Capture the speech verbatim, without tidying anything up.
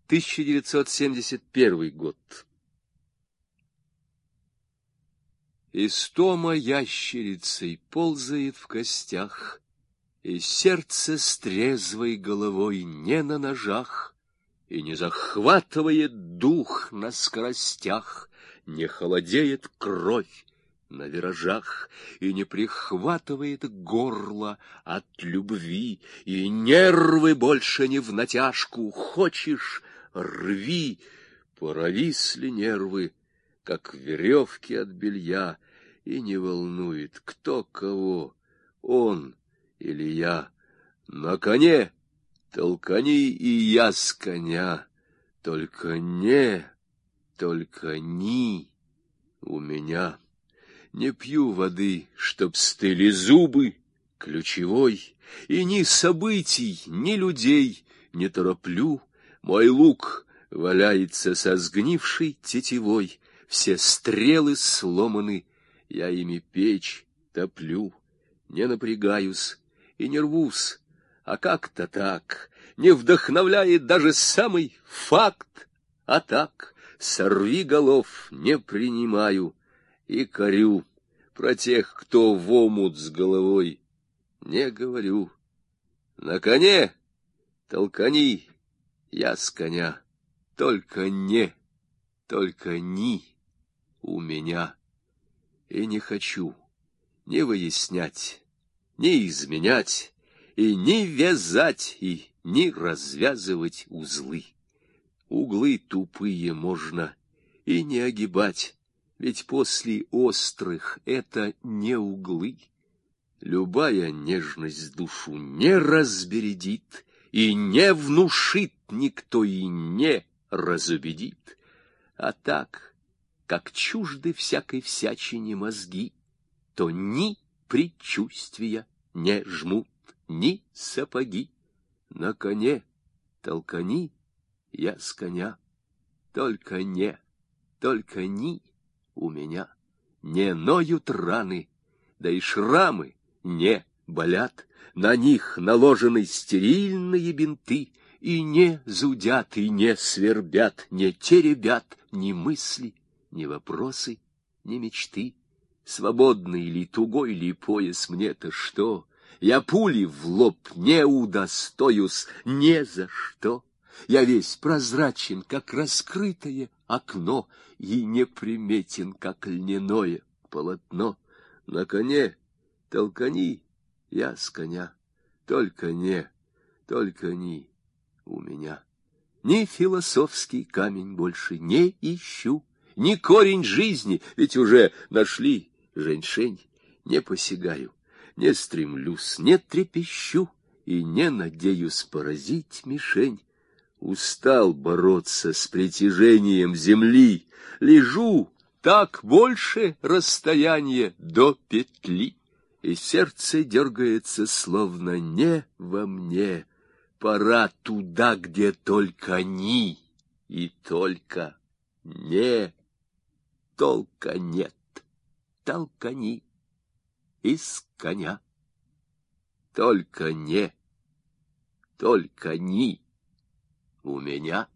тысяча девятьсот семьдесят первый год. Истома ящерицей ползает в костях, и сердце с трезвой головой не на ножах, и не захватывает дух на скоростях, не холодеет кровь на виражах, и не прихватывает горло от любви, и нервы больше не в натяжку. Хочешь — рви, провисли нервы, как веревки от белья, и не волнует, кто кого, он или я. На коне толкани, и я с коня, только не, только ни у меня. Не пью воды, чтоб стыли зубы, ключевой, и ни событий, ни людей не тороплю. Мой лук валяется со сгнившей тетивой, все стрелы сломаны, я ими печь топлю. Не напрягаюсь и не рвусь, а как-то так, не вдохновляет даже самый факт. А так, сорви голов не принимаю и корю. Про тех, кто в омут с головой, не говорю. На коне толкани, я с коня, только не, только ни у меня. И не хочу ни выяснять, ни изменять, и ни вязать, и ни развязывать узлы. Углы тупые можно и не огибать, ведь после острых это не углы. Любая нежность душу не разбередит, и не внушит никто, и не разубедит. А так, как чужды всякой всячине мозги, то ни предчувствия не жмут, ни сапоги. На коне толкани, я с коня, только не, только ни у меня. Не ноют раны, да и шрамы не болят, на них наложены стерильные бинты, и не зудят, и не свербят, не теребят ни мысли, ни вопросы, ни мечты. Свободный ли, тугой ли пояс, мне-то что? Я пули в лоб не удостоюсь ни за что. Я весь прозрачен, как раскрытое окно, и неприметен, как льняное полотно. На коне толкани, я с коня, только не, только ни у меня. Ни философский камень больше не ищу, ни корень жизни, ведь уже нашли женьшень. Не посягаю, не стремлюсь, не трепещу, и не надеюсь поразить мишень. Устал бороться с притяжением земли, лежу, так больше расстояние до петли, и сердце дергается, словно не во мне. Пора туда, где только ни и только не, толка нет, толкани из коня, только не, только ни у меня.